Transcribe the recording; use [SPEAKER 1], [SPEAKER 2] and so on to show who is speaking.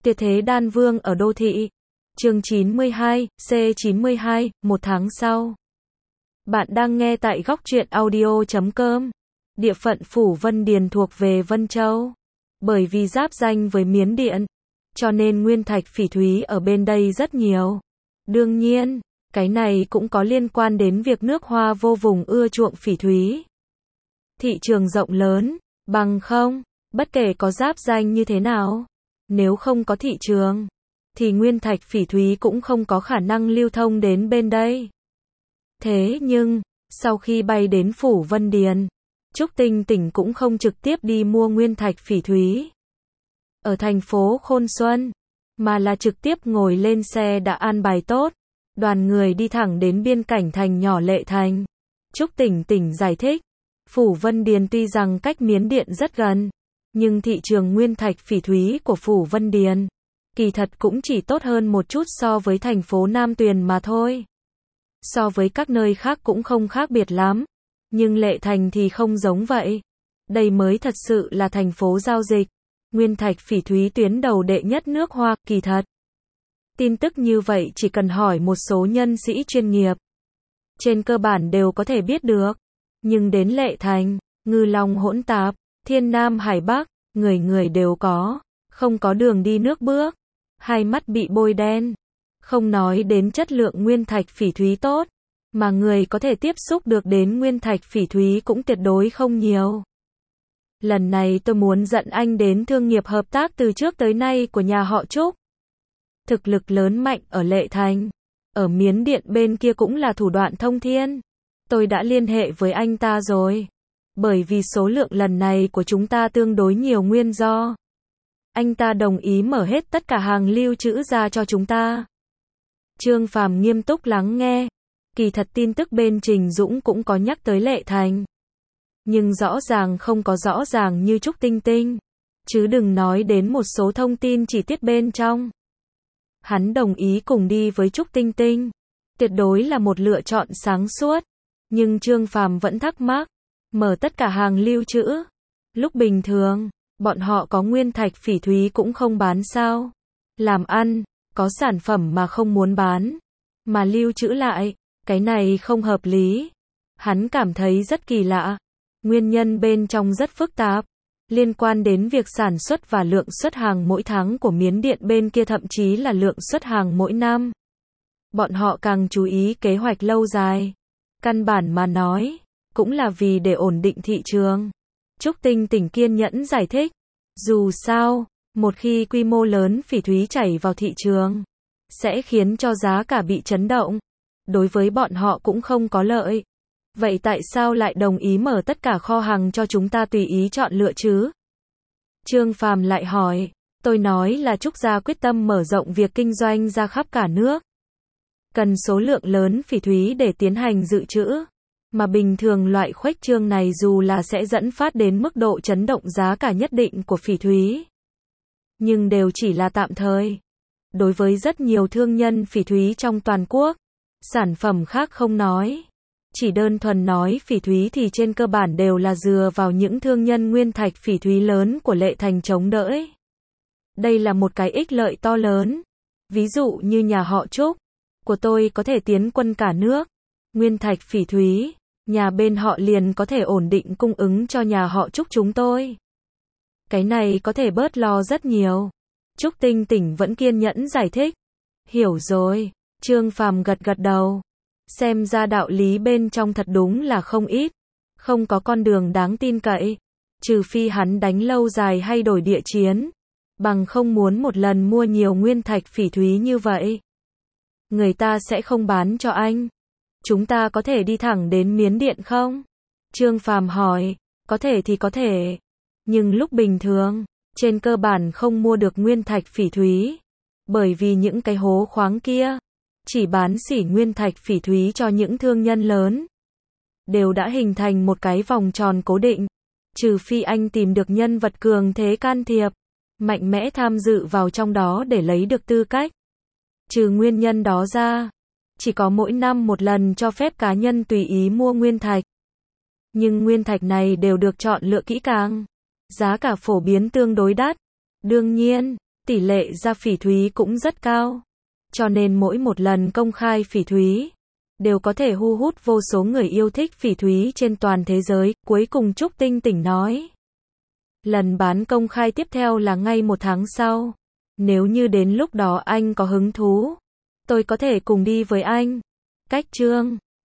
[SPEAKER 1] Tuyệt thế đan vương ở đô thị. Chương 92, C92, một tháng sau. Bạn đang nghe tại góc truyện audio.com. Địa phận Phủ Vân Điền thuộc về Vân Châu. Bởi vì giáp ranh với Miến Điện, cho nên nguyên thạch phỉ thúy ở bên đây rất nhiều. Đương nhiên, cái này cũng có liên quan đến việc nước Hoa vô vùng ưa chuộng phỉ thúy. Thị trường rộng lớn, bằng không, bất kể có giáp ranh như thế nào, nếu không có thị trường, thì nguyên thạch phỉ thúy cũng không có khả năng lưu thông đến bên đây. Thế nhưng, sau khi bay đến Phủ Vân Điền, Trúc Tinh Tỉnh cũng không trực tiếp đi mua nguyên thạch phỉ thúy ở thành phố Khôn Xuân, mà là trực tiếp ngồi lên xe đã an bài tốt, đoàn người đi thẳng đến biên cảnh thành nhỏ Lệ Thành. Trúc Tỉnh Tỉnh giải thích, Phủ Vân Điền tuy rằng cách Miến Điện rất gần, nhưng thị trường nguyên thạch phỉ thúy của Phủ Vân Điền, kỳ thật cũng chỉ tốt hơn một chút so với thành phố Nam Tuyền mà thôi. So với các nơi khác cũng không khác biệt lắm, nhưng Lệ Thành thì không giống vậy. Đây mới thật sự là thành phố giao dịch, nguyên thạch phỉ thúy tuyến đầu đệ nhất nước Hoa, kỳ thật. Tin tức như vậy chỉ cần hỏi một số nhân sĩ chuyên nghiệp, trên cơ bản đều có thể biết được. Nhưng đến Lệ Thành, ngư long hỗn tạp, thiên nam hải bắc, người người đều có, không có đường đi nước bước, hai mắt bị bôi đen. Không nói đến chất lượng nguyên thạch phỉ thúy tốt, mà người có thể tiếp xúc được đến nguyên thạch phỉ thúy cũng tuyệt đối không nhiều. Lần này tôi muốn dẫn anh đến thương nghiệp hợp tác từ trước tới nay của nhà họ Trúc. Thực lực lớn mạnh ở Lệ Thành, ở Miến Điện bên kia cũng là thủ đoạn thông thiên. Tôi đã liên hệ với anh ta rồi. Bởi vì số lượng lần này của chúng ta tương đối nhiều nguyên do. Anh ta đồng ý mở hết tất cả hàng lưu trữ ra cho chúng ta. Trương Phàm nghiêm túc lắng nghe. Kỳ thật tin tức bên Trình Dũng cũng có nhắc tới Lệ Thành. Nhưng rõ ràng không có rõ ràng như Trúc Tinh Tinh. Chứ đừng nói đến một số thông tin chi tiết bên trong. Hắn đồng ý cùng đi với Trúc Tinh Tinh. Tuyệt đối là một lựa chọn sáng suốt. Nhưng Trương Phàm vẫn thắc mắc. Mở tất cả hàng lưu trữ. Lúc bình thường, bọn họ có nguyên thạch phỉ thúy cũng không bán sao. Làm ăn, có sản phẩm mà không muốn bán, mà lưu trữ lại, cái này không hợp lý. Hắn cảm thấy rất kỳ lạ. Nguyên nhân bên trong rất phức tạp, liên quan đến việc sản xuất và lượng xuất hàng mỗi tháng của Miến Điện bên kia, thậm chí là lượng xuất hàng mỗi năm. Bọn họ càng chú ý kế hoạch lâu dài. Căn bản mà nói, cũng là vì để ổn định thị trường. Trúc Tinh Tỉnh kiên nhẫn giải thích. Dù sao, một khi quy mô lớn phỉ thúy chảy vào thị trường, sẽ khiến cho giá cả bị chấn động. Đối với bọn họ cũng không có lợi. Vậy tại sao lại đồng ý mở tất cả kho hàng cho chúng ta tùy ý chọn lựa chứ? Trương Phàm lại hỏi. Tôi nói là Trúc gia quyết tâm mở rộng việc kinh doanh ra khắp cả nước. Cần số lượng lớn phỉ thúy để tiến hành dự trữ. Mà bình thường loại khuếch trương này dù là sẽ dẫn phát đến mức độ chấn động giá cả nhất định của phỉ thúy, nhưng đều chỉ là tạm thời. Đối với rất nhiều thương nhân phỉ thúy trong toàn quốc, sản phẩm khác không nói. Chỉ đơn thuần nói phỉ thúy thì trên cơ bản đều là dựa vào những thương nhân nguyên thạch phỉ thúy lớn của Lệ Thành chống đỡ. Đây là một cái ích lợi to lớn. Ví dụ như nhà họ Trúc của tôi có thể tiến quân cả nước. Nguyên thạch phỉ thúy, nhà bên họ liền có thể ổn định cung ứng cho nhà họ Trúc chúng tôi. Cái này có thể bớt lo rất nhiều. Trúc Tinh Tỉnh vẫn kiên nhẫn giải thích. Hiểu rồi, Trương Phàm gật gật đầu. Xem ra đạo lý bên trong thật đúng là không ít. Không có con đường đáng tin cậy. Trừ phi hắn đánh lâu dài hay đổi địa chiến. Bằng không muốn một lần mua nhiều nguyên thạch phỉ thúy như vậy, người ta sẽ không bán cho anh. Chúng ta có thể đi thẳng đến Miến Điện không? Trương Phàm hỏi. Có thể thì có thể. Nhưng lúc bình thường, trên cơ bản không mua được nguyên thạch phỉ thúy. Bởi vì những cái hố khoáng kia, chỉ bán xỉ nguyên thạch phỉ thúy cho những thương nhân lớn. Đều đã hình thành một cái vòng tròn cố định. Trừ phi anh tìm được nhân vật cường thế can thiệp, mạnh mẽ tham dự vào trong đó để lấy được tư cách. Trừ nguyên nhân đó ra, chỉ có mỗi năm một lần cho phép cá nhân tùy ý mua nguyên thạch. Nhưng nguyên thạch này đều được chọn lựa kỹ càng. Giá cả phổ biến tương đối đắt. Đương nhiên, Tỷ lệ ra phỉ thúy cũng rất cao. Cho nên mỗi một lần công khai phỉ thúy, đều có thể thu hút vô số người yêu thích phỉ thúy trên toàn thế giới. Cuối cùng Trúc Tinh Tỉnh nói. Lần bán công khai tiếp theo là ngay 1 tháng sau. Nếu như đến lúc đó anh có hứng thú, tôi có thể cùng đi với anh. Cách chương